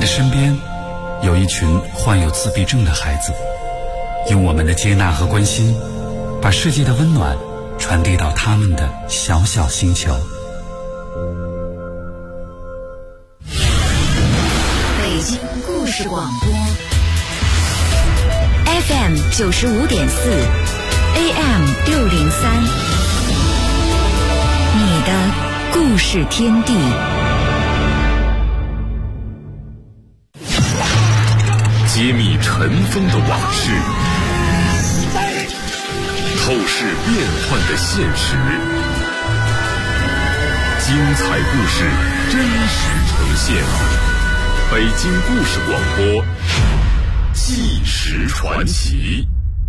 的身边有一群患有自闭症的孩子，用我们的接纳和关心，把世界的温暖传递到他们的小小星球。 北京故事广播 FM 95.4 AM 603，你的故事天地。 揭秘尘封的往事，透视变幻的现实，精彩故事真实呈现。北京故事广播，纪实传奇。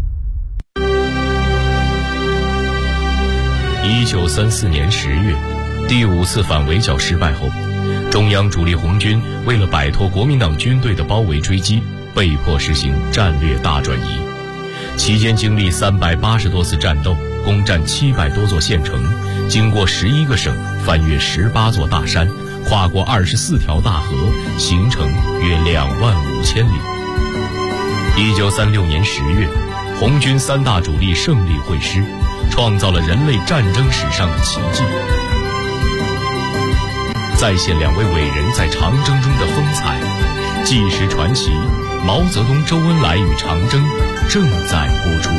1934年10月，第5次反围剿失败后，中央主力红军为了摆脱国民党军队的包围追击，被迫实行战略大转移。期间经历380多次战斗，攻占700多座县城，经过11个省，翻越18座大山，跨过24条大河，行程约25000里。1936年10月，红军3大主力胜利会师，创造了人类战争史上的奇迹。再现2位伟人在长征中的风采，纪实传奇毛泽东、周恩来与长征正在播出。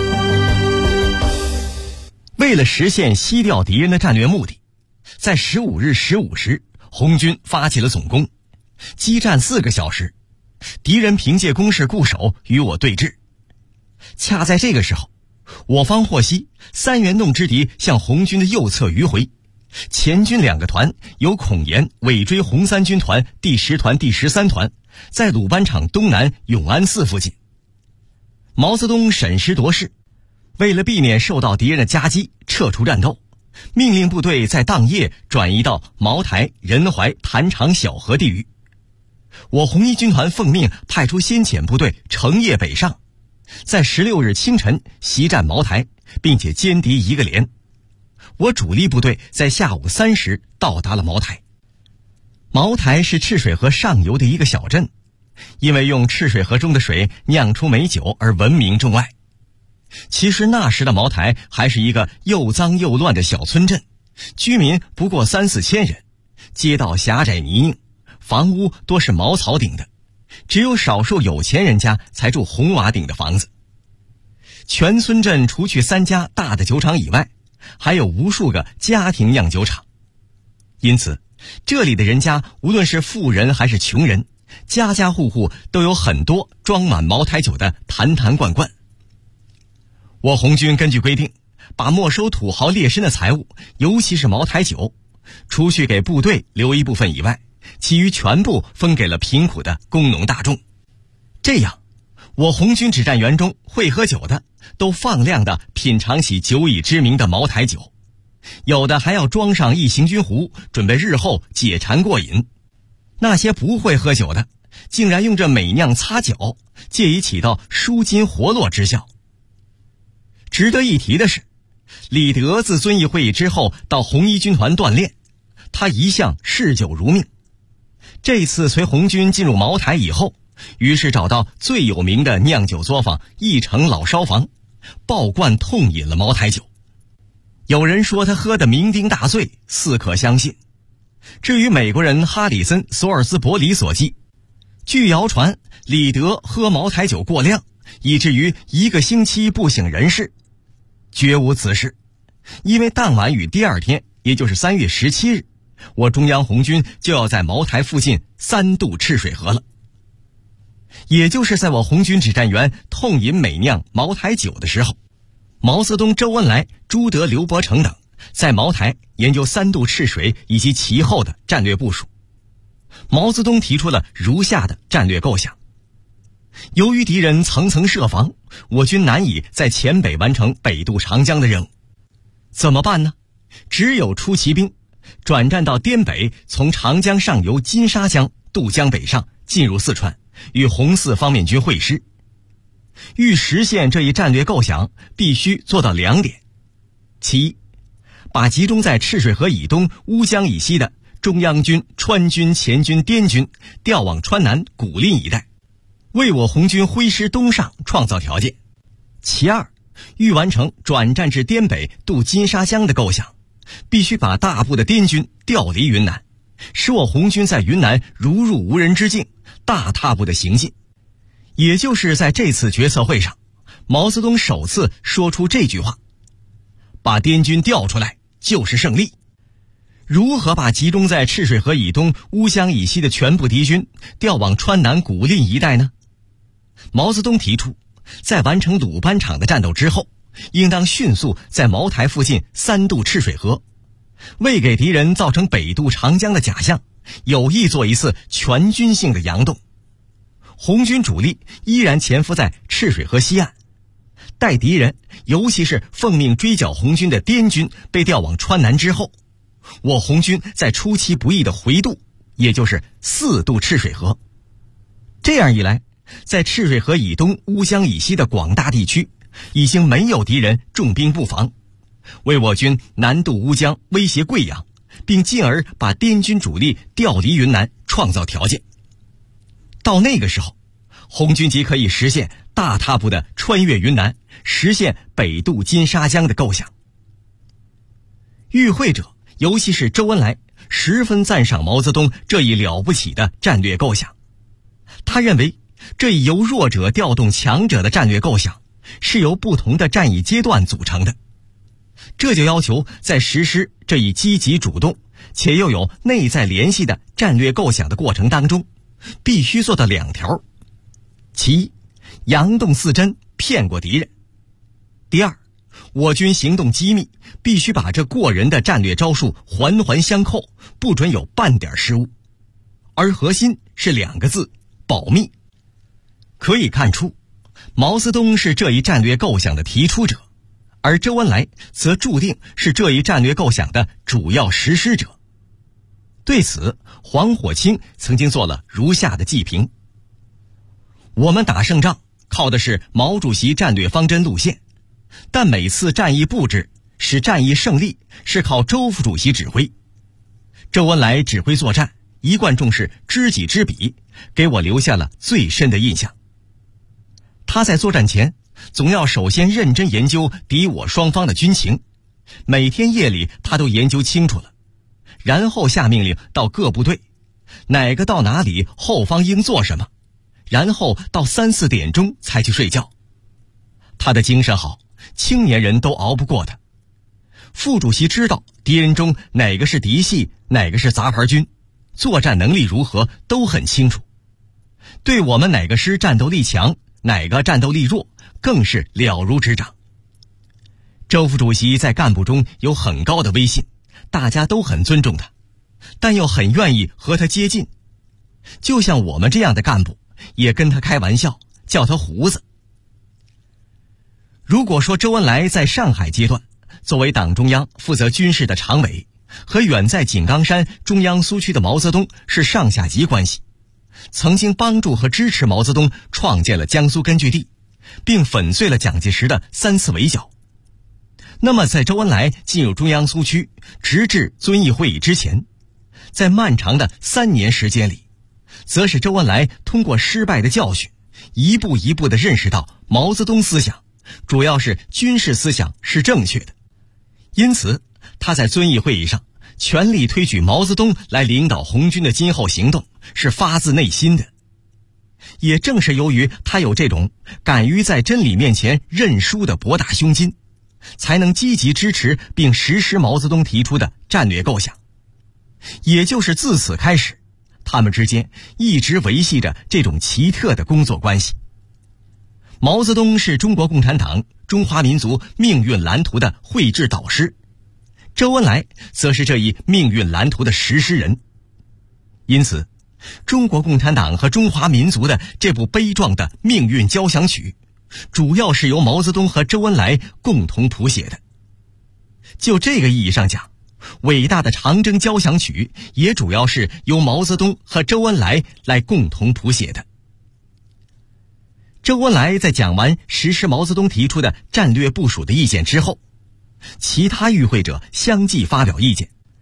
为了实现西调敌人的战略目的，在15日15时，红军发起了总攻，激战4个小时，敌人凭借攻势固守与我对峙。恰在这个时候，我方获悉三元洞之敌向红军的右侧迂回，前军2个团由孔岩尾追红三军团第10团、第13团，在鲁班场东南永安寺附近。毛泽东审时度势，为了避免受到敌人的夹击，撤出战斗，命令部队在当夜转移到茅台、仁怀、谭长、小河地域。我红一军团奉命派出先遣部队乘夜北上，在16日清晨袭占茅台，并且歼敌1个连。我主力部队在下午3时到达了茅台。茅台是赤水河上游的一个小镇，因为用赤水河中的水酿出美酒而闻名中外。其实那时的茅台还是一个又脏又乱的小村镇，居民不过3-4千人，街道狭窄泥泞，房屋多是茅草顶的，只有少数有钱人家才住红瓦顶的房子。全村镇除去3家大的酒厂以外，还有无数个家庭酿酒厂，因此这里的人家无论是富人还是穷人，家家户户都有很多装满茅台酒的坛坛罐罐。我红军根据规定，把没收土豪劣绅的财物，尤其是茅台酒，除去给部队留一部分以外，其余全部分给了贫苦的工农大众。这样，我红军指战员中会喝酒的都放量的品尝起久已知名的茅台酒，有的还要装上一行军壶，准备日后解馋过瘾。那些不会喝酒的竟然用这美酿擦脚，借以起到舒筋活络之效。值得一提的是，李德自遵义会议之后到红一军团锻炼，他一向嗜酒如命。这次随红军进入茅台以后，于是找到最有名的酿酒作坊义城老烧房，爆灌痛饮了茅台酒。有人说他喝得酩酊大醉，似可相信。至于美国人哈里森·索尔斯伯里所记，据谣传李德喝茅台酒过量，以至于1个星期不省人事。绝无此事，因为当晚与第2天，也就是3月17日，我中央红军就要在茅台附近3渡赤水河了。也就是在我红军指战员痛饮美酿茅台酒的时候，毛泽东、周恩来、朱德、刘伯承等在茅台研究3渡赤水以及其后的战略部署。毛泽东提出了如下的战略构想：由于敌人层层设防，我军难以在黔北完成北渡长江的任务，怎么办呢？只有出骑兵转战到滇北，从长江上游金沙江渡江北上，进入四川，与红四方面军会师。欲实现这一战略构想，必须做到2点：其一，把集中在赤水河以东、乌江以西的中央军、川军、黔军、滇军调往川南、古蔺一带，为我红军挥师东上创造条件。其二，欲完成转战至滇北渡金沙江的构想，必须把大部的滇军调离云南，使我红军在云南如入无人之境，大踏步的行进。也就是在这次决策会上，毛泽东首次说出这句话：把滇军调出来就是胜利。如何把集中在赤水河以东、乌江以西的全部敌军调往川南、古蔺一带呢？毛泽东提出，在完成鲁班场的战斗之后，应当迅速在茅台附近3渡赤水河，为给敌人造成北渡长江的假象，有意做一次全军性的佯动。红军主力依然潜伏在赤水河西岸，待敌人，尤其是奉命追剿红军的滇军被调往川南之后，我红军在出其不意的回渡，也就是4渡赤水河。这样一来，在赤水河以东、乌江以西的广大地区，已经没有敌人重兵布防，为我军南渡乌江、威胁贵阳，并进而把滇军主力调离云南创造条件。到那个时候，红军即可以实现大踏步的穿越云南，实现北渡金沙江的构想。与会者，尤其是周恩来，十分赞赏毛泽东这一了不起的战略构想。他认为，这一由弱者调动强者的战略构想，是由不同的战役阶段组成的。这就要求在实施这一积极主动且又有内在联系的战略构想的过程当中，必须做到2条：其一，佯动似真，骗过敌人；第二，我军行动机密，必须把这过人的战略招数环环相扣，不准有半点失误。而核心是2个字：保密。可以看出，毛泽东是这一战略构想的提出者，而周恩来则注定是这一战略构想的主要实施者。对此，黄火清曾经做了如下的记评：我们打胜仗靠的是毛主席战略方针路线，但每次战役布置使战役胜利是靠周副主席指挥。周恩来指挥作战一贯重视知己知彼，给我留下了最深的印象。他在作战前总要首先认真研究敌我双方的军情，每天夜里他都研究清楚了，然后下命令到各部队，哪个到哪里，后方应做什么，然后到3、4点钟才去睡觉。他的精神好，青年人都熬不过他。副主席知道敌人中哪个是嫡系，哪个是杂牌军，作战能力如何都很清楚。对我们哪个师战斗力强，哪个战斗力弱，更是了如指掌。周副主席在干部中有很高的威信，大家都很尊重他，但又很愿意和他接近。就像我们这样的干部，也跟他开玩笑，叫他胡子。如果说周恩来在上海阶段作为党中央负责军事的常委，和远在井冈山中央苏区的毛泽东是上下级关系，曾经帮助和支持毛泽东创建了江苏根据地，并粉碎了蒋介石的3次围剿。那么在周恩来进入中央苏区，直至遵义会议之前，在漫长的3年时间里，则是周恩来通过失败的教训，一步一步地认识到毛泽东思想，主要是军事思想是正确的。因此，他在遵义会议上全力推举毛泽东来领导红军的今后行动，是发自内心的。也正是由于他有这种敢于在真理面前认输的博大胸襟，才能积极支持并实施毛泽东提出的战略构想。也就是自此开始，他们之间一直维系着这种奇特的工作关系。毛泽东是中国共产党中华民族命运蓝图的绘制导师，周恩来则是这一命运蓝图的实施人。因此，中国共产党和中华民族的这部悲壮的命运交响曲，主要是由毛泽东和周恩来共同谱写的。就这个意义上讲，伟大的长征交响曲也主要是由毛泽东和周恩来来共同谱写的。周恩来在讲完实施毛泽东提出的战略部署的意见之后，其他与会者相继发表意见，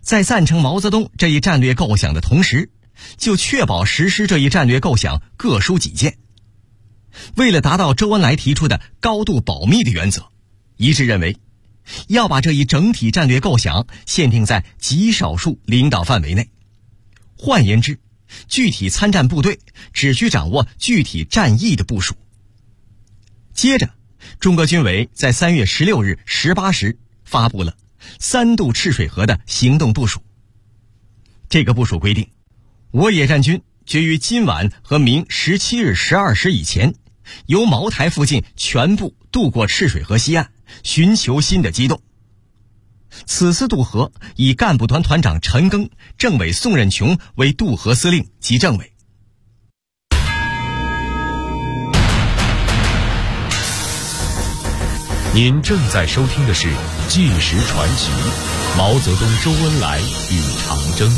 在赞成毛泽东这一战略构想的同时，就确保实施这一战略构想各抒己见。为了达到周恩来提出的高度保密的原则，一致认为要把这一整体战略构想限定在极少数领导范围内。换言之，具体参战部队只需掌握具体战役的部署。接着，中革军委在3月16日18时发布了3渡赤水河的行动部署。这个部署规定，我野战军决于今晚和明17日12时以前，由茅台附近全部渡过赤水河西岸，寻求新的机动。此次渡河以干部团团长陈赓、政委宋任穷为渡河司令及政委。 您正在收听的是《纪实传奇》，毛泽东、周恩来与长征。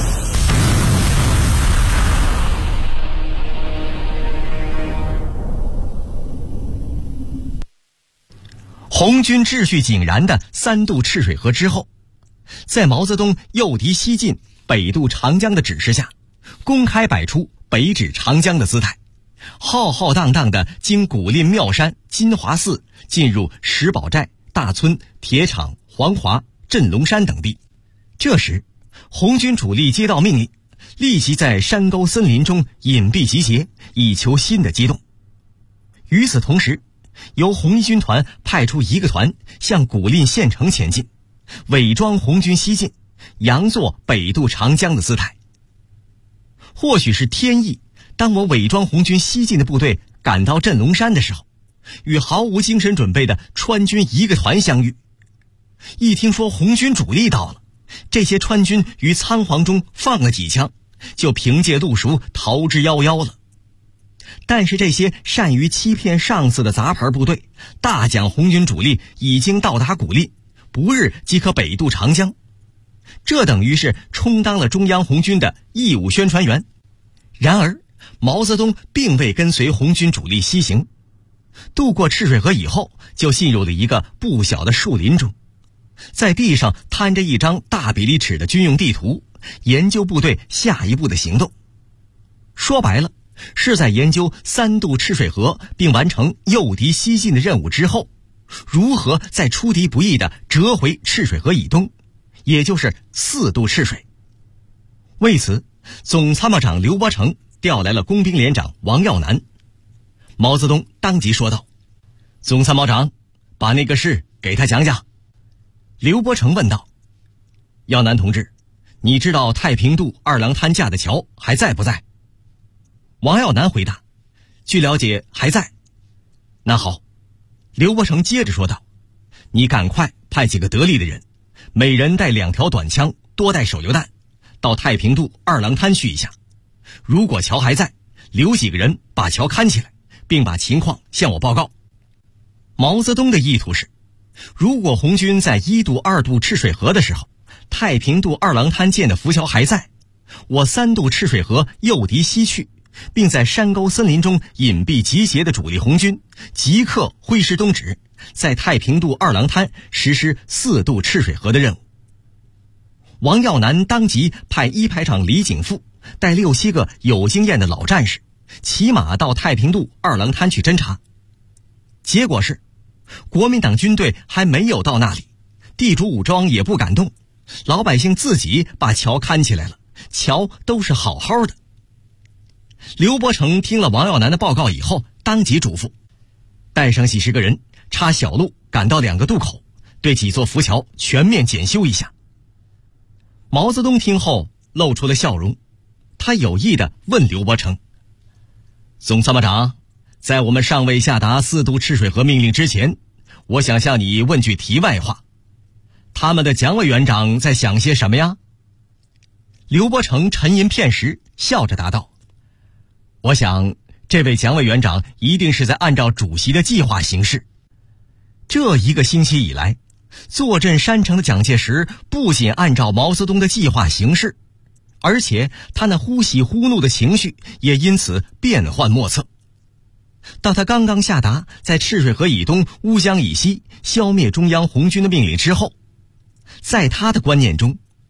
红军秩序井然的3渡赤水河之后，在毛泽东诱敌西进、北渡长江的指示下，公开摆出北指长江的姿态，浩浩荡荡地经古蔺妙山、金华寺，进入石宝寨、大村、铁厂、黄华、镇龙山等地。这时，红军主力接到命令，立即在山沟森林中隐蔽集结，以求新的机动。与此同时，由红一军团派出一个团向古蔺县城前进，伪装红军西进，佯作北渡长江的姿态。或许是天意，当我伪装红军西进的部队赶到镇龙山的时候，与毫无精神准备的川军一个团相遇。一听说红军主力到了，这些川军于仓皇中放了几枪，就凭借路熟逃之夭夭了。但是这些善于欺骗上司的杂牌部队大讲红军主力已经到达古蔺，不日即可北渡长江，这等于是充当了中央红军的义务宣传员。然而毛泽东并未跟随红军主力西行，渡过赤水河以后，就进入了一个不小的树林中，在地上摊着一张大比例尺的军用地图，研究部队下一步的行动。说白了，是在研究3渡赤水河并完成诱敌西进的任务之后，如何在出敌不意地折回赤水河以东，也就是4渡赤水。为此，总参谋长刘伯承调来了工兵连长王耀南。毛泽东当即说道：“总参谋长，把那个事给他讲讲。”刘伯承问道：“耀南同志，你知道太平渡二郎滩架的桥还在不在？”王耀南回答：“据了解还在。”那好，刘伯承接着说道：“你赶快派几个得力的人，每人带2条短枪，多带手榴弹，到太平渡二郎滩去一下。如果桥还在，留几个人把桥看起来，并把情况向我报告。”毛泽东的意图是，如果红军在1渡、2渡赤水河的时候，太平渡二郎滩建的浮桥还在，我3渡赤水河诱敌西去，并在山沟森林中隐蔽集结的主力红军即刻挥师东指，在太平渡二郎滩实施4渡赤水河的任务。王耀南当即派1排长李景富带6、7个有经验的老战士，骑马到太平渡二郎滩去侦察。结果是，国民党军队还没有到那里，地主武装也不敢动，老百姓自己把桥看起来了，桥都是好好的。刘伯承听了王耀南的报告以后，当即嘱咐带上几十个人，插小路赶到2个渡口，对几座浮桥全面检修一下。毛泽东听后露出了笑容，他有意地问刘伯承：“总参谋长，在我们尚未下达4渡赤水河命令之前，我想向你问句题外话，他们的蒋委员长在想些什么呀？”刘伯承沉吟片时，笑着答道：“我想这位蒋委员长一定是在按照主席的计划行事。这1个星期以来，坐镇山城的蒋介石不仅按照毛泽东的计划行事，而且他那忽喜忽怒的情绪也因此变幻莫测。当他刚刚下达在赤水河以东、乌江以西消灭中央红军的命令之后，在他的观念中，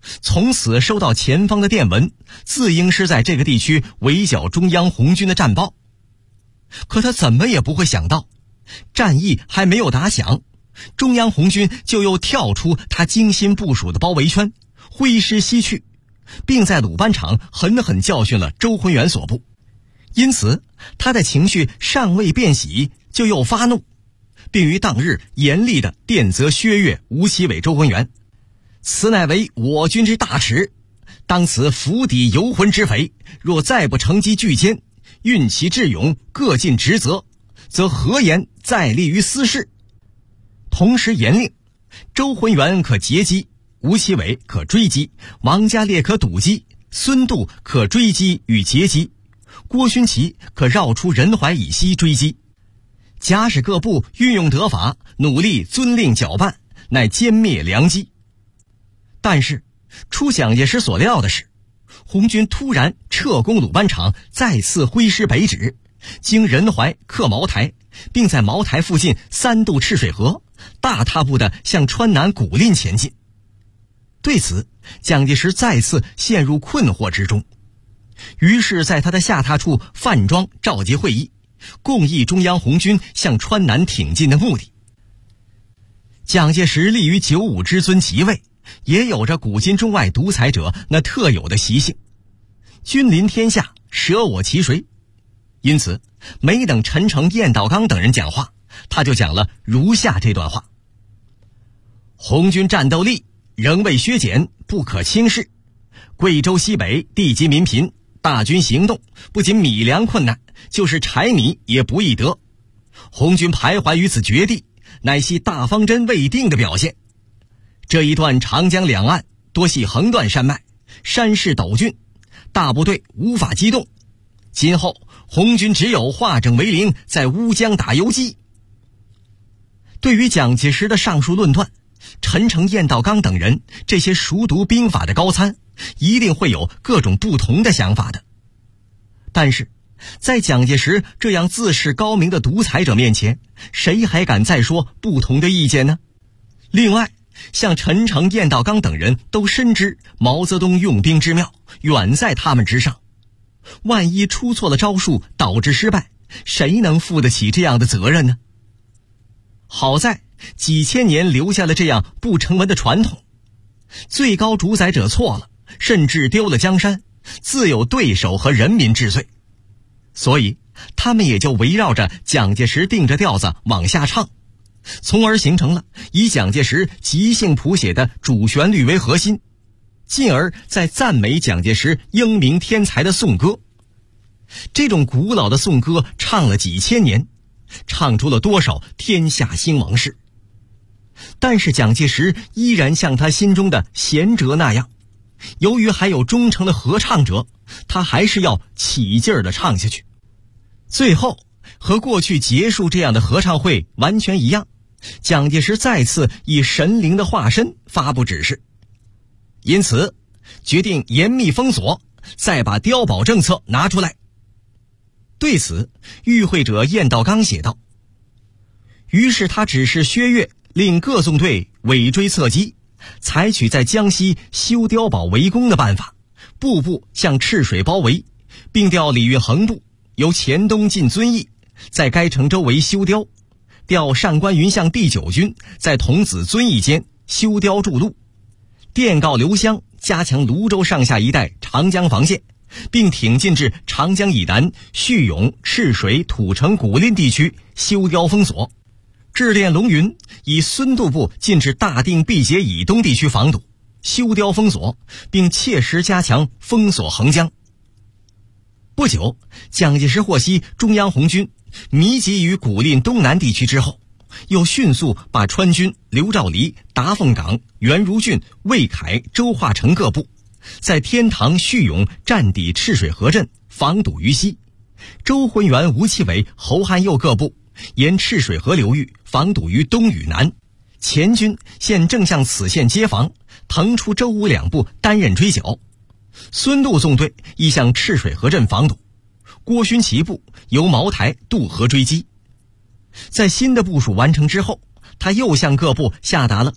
从此收到前方的电文，自应是在这个地区围剿中央红军的战报。可他怎么也不会想到，战役还没有打响，中央红军就又跳出他精心部署的包围圈，挥师西去，并在鲁班场狠狠教训了周浑元所部。因此他的情绪尚未变喜，就又发怒，并于当日严厉地电责薛岳、吴奇伟、周浑元：此乃为我军之大耻，当此釜底游魂之匪，若再不乘机拒歼，运其智勇，各尽职责，则何言再立于私事。同时严令周浑元可截击，吴奇伟可追击，王家烈可堵击，孙度可追击与截击，郭勋祺可绕出仁怀以西追击。假使各部运用得法，努力遵令搅拌，乃歼灭良机。但是出蒋介石所料的是，红军突然撤攻鲁班场，再次挥师北指，经仁怀克茅台，并在茅台附近3渡赤水河，大踏步地向川南古蔺前进。对此，蒋介石再次陷入困惑之中，于是在他的下榻处范庄召集会议，共议中央红军向川南挺进的目的。蒋介石立于95之尊即位，也有着古今中外独裁者那特有的习性，君临天下，舍我其谁。因此没等陈诚、晏道刚等人讲话，他就讲了如下这段话：红军战斗力仍未削减，不可轻视。贵州西北地级民贫，大军行动不仅米粮困难，就是柴米也不易得。红军徘徊于此绝地，乃系大方针未定的表现。这一段长江两岸多系横断山脉，山势陡峻，大部队无法机动。今后红军只有化整为零，在乌江打游击。对于蒋介石的上述论断，陈诚、晏道刚等人这些熟读兵法的高参，一定会有各种不同的想法的。但是在蒋介石这样自视高明的独裁者面前，谁还敢再说不同的意见呢？另外，像陈诚、晏道刚等人都深知毛泽东用兵之妙远在他们之上，万一出错了招数导致失败，谁能负得起这样的责任呢？好在几千年留下了这样不成文的传统，最高主宰者错了，甚至丢了江山，自有对手和人民治罪。所以他们也就围绕着蒋介石定着调子往下唱，从而形成了以蒋介石即兴谱写的主旋律为核心，进而在赞美蒋介石英明天才的颂歌。这种古老的颂歌唱了几千年，唱出了多少天下兴亡事。但是蒋介石依然像他心中的贤哲那样，由于还有忠诚的合唱者，他还是要起劲儿地唱下去。最后和过去结束这样的合唱会完全一样，蒋介石再次以神灵的化身发布指示，因此决定严密封锁，再把碉堡政策拿出来。对此，与会者晏道刚写道：于是他指示薛岳令各纵队尾追侧击，采取在江西修碉堡围攻的办法，步步向赤水包围，并调李运衡部由黔东进遵义，在该城周围修碉，调上官云相第9军在桐梓、遵义间修碉筑路，电告刘湘加强泸州上下一带长江防线，并挺进至长江以南叙永、赤水、土城、古蔺地区修碉封锁。致电龙云，以孙度部进至大定毕节以东地区防堵，修碉封锁，并切实加强封锁横江。不久，蒋介石获悉中央红军密集于古蔺东南地区之后，又迅速把川军刘兆黎、达凤岗、袁如俊、魏凯、周化成各部在天堂、叙永战抵赤水河镇，防堵于西；周浑元、吴奇伟、侯汉佑各部沿赤水河流域防堵于东与南。黔军现正向此线接防，腾出周吴两部担任追剿。孙度纵队亦向赤水河镇防堵，郭勋祺部由茅台渡河追击。在新的部署完成之后，他又向各部下达了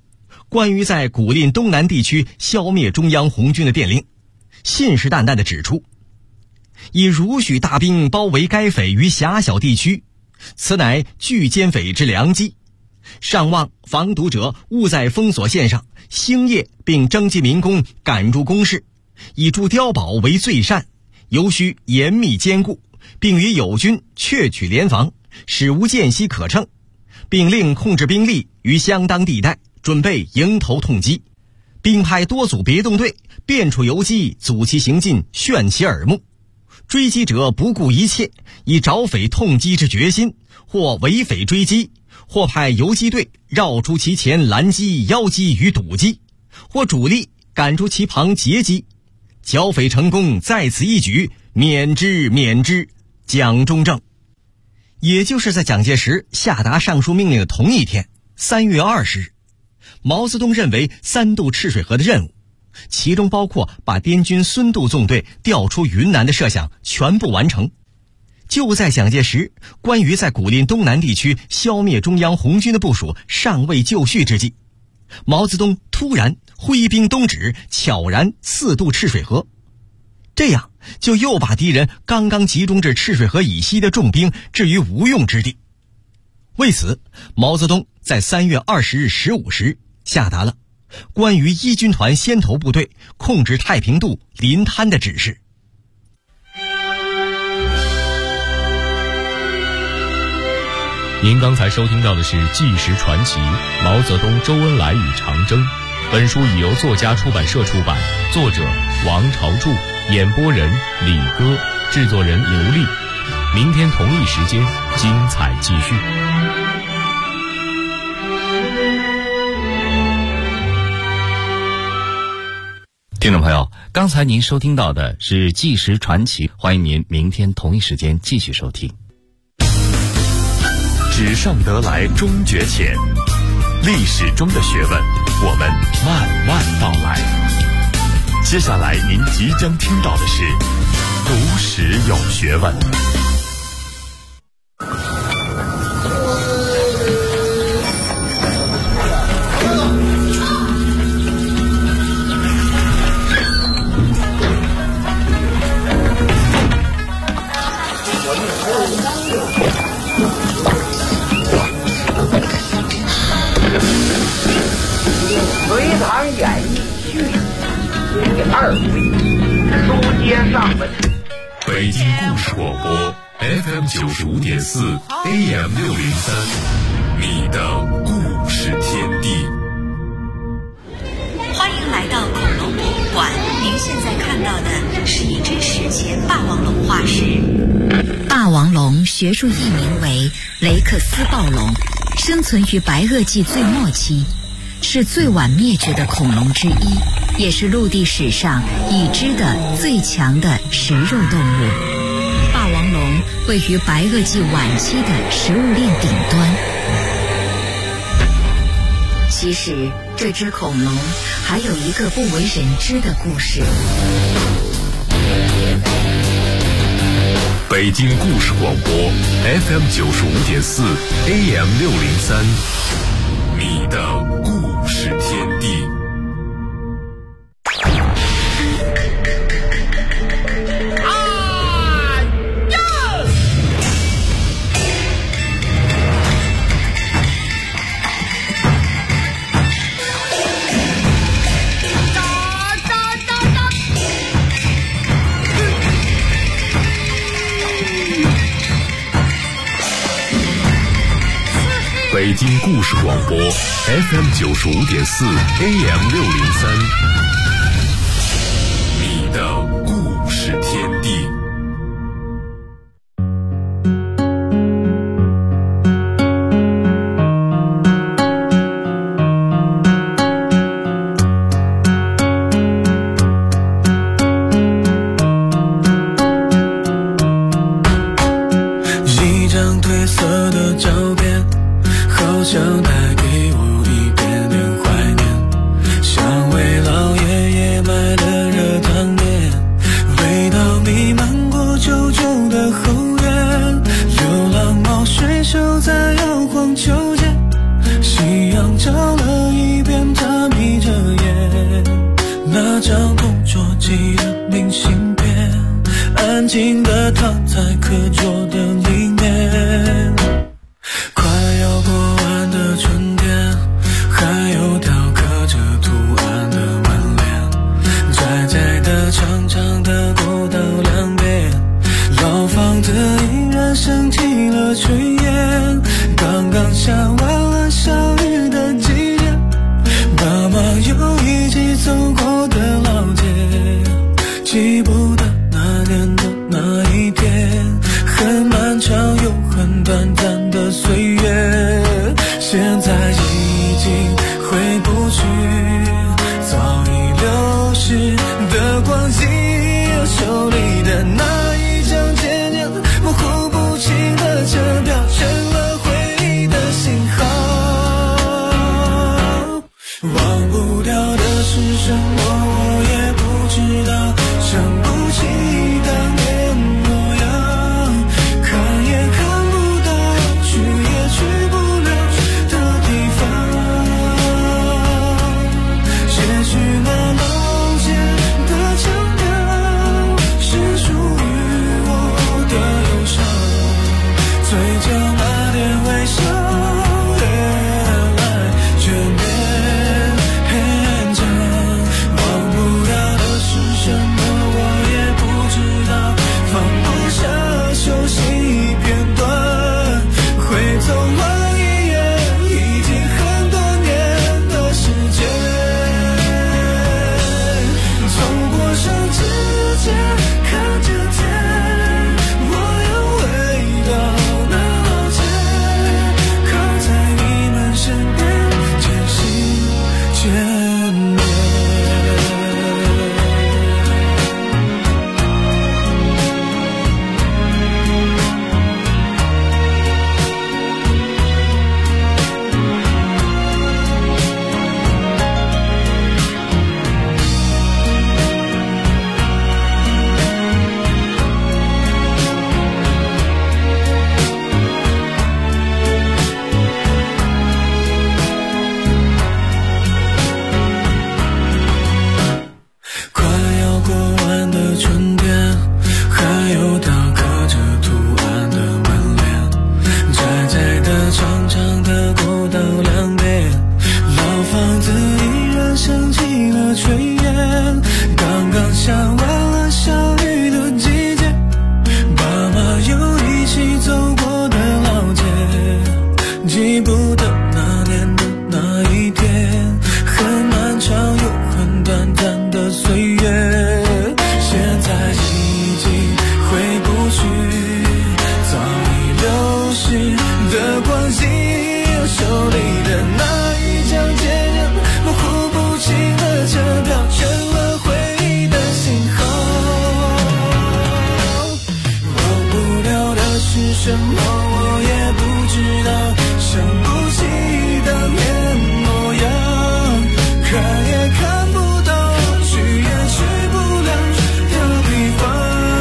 关于在古蔺东南地区消灭中央红军的电令，信誓旦旦地指出，以如许大兵包围该匪于狭小地区，此乃拒奸匪之良机，上望防堵者务在封锁线上兴业，并征集民工赶入工事，以筑碉堡为最善，尤须严密坚固，并与友军确取联防，使无间隙可乘，并令控制兵力于相当地带，准备迎头痛击，并派多组别动队遍处游击，阻其行进，炫其耳目。追击者不顾一切，以找匪痛击之决心，或围匪追击，或派游击队绕出其前拦击、邀击与堵击，或主力赶出其旁截击。剿匪成功在此一举，免之，蒋中正。也就是在蒋介石下达上述命令的同一天，3月20日，毛泽东认为3渡赤水河的任务，其中包括把滇军孙渡纵队调出云南的设想全部完成。就在蒋介石关于在古蔺东南地区消灭中央红军的部署尚未就绪之际，毛泽东突然挥兵东指，悄然4渡赤水河，这样就又把敌人刚刚集中至赤水河以西的重兵置于无用之地。为此，毛泽东在3月20日15时下达了关于一军团先头部队控制太平渡、临滩的指示。 您刚才收听到的是《纪实传奇》毛泽东、周恩来与长征。本书已由作家出版社出版，作者王朝柱，演播人李歌，制作人刘丽。明天同一时间，精彩继续。 听众朋友，刚才您收听到的是《纪实传奇》，欢迎您明天同一时间继续收听。 纸上得来终觉浅，历史中的学问，我们慢慢道来。接下来您即将听到的是读史有学问。 隋唐演义序第2回，书接上文。 北京故事广播 FM 95.4 AM 603，你的故事天地。 欢迎来到恐龙博物馆，您现在看到的是一只史前霸王龙化石。霸王龙学术译名为雷克斯暴龙，生存于白垩纪最末期，是最晚灭绝的恐龙之一，也是陆地史上已知的最强的食肉动物。霸王龙位于白垩纪晚期的食物链顶端。其实这只恐龙还有一个不为人知的故事。 北京故事广播 FM 95.4 AM 603，你的故事天地。北京故事广播 FM 95.4 AM 603，你的故事天地。 一张褪色的照片，好像带给我一点点怀念，像位老爷爷买的热汤面，味道躺在课桌的里面。快要过完的春天，还有条刻着图案的门帘，窄窄的长长的过道两边，老房子依然升起了炊烟，刚刚下完了小雨的季节，爸妈又一起走过的老街，记不得那年的那一天，很漫长又很短暂的岁月，现在已经回不去早已流逝的光景，手里的那一张渐渐模糊不清的车票，成了回忆的信号。忘不掉的是什么我也不知道，想不起当年模样，看也看不到，去也去不了的地方，也许那老街的腔调是属于我的忧伤，嘴角那点微笑越来越勉强，忘不掉的是什么我也不知道，放不下熟悉片段，回头望一眼已经很多年的时间，走过上指尖看着天，我要回到那老街，靠在你们身边渐行渐远。快要过完的春天，还有条刻着图案的门帘，窄窄的长长的过道两边，老房子依然升起了炊烟，刚刚下完了小雨的季节，爸妈又一起走过的老街，记不得那年的那一天，很漫长又很短暂的岁月，现在已经回不去早已流逝的光景，手里的那一张渐渐模糊不清的车票，成了回忆的信号。忘不了的是什么我也不知道，想不起当年模样，看也看不到，去也去不了的地方，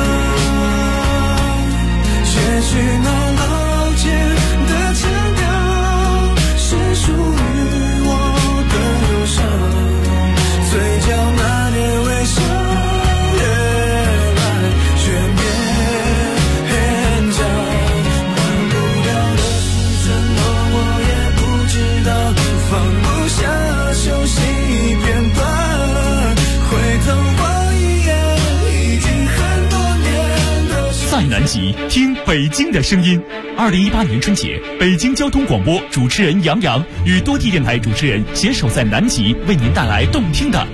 也许那老街的腔调是属于我的忧伤，嘴角那点微笑越来越勉强，忘不了的是什么我也不知道，放不下熟悉片段，回头望一眼已经很多年的时间。 在南极听北京的声音。2018年春节，北京交通广播主持人杨洋与多地电台主持人携手在南极，为您带来动听的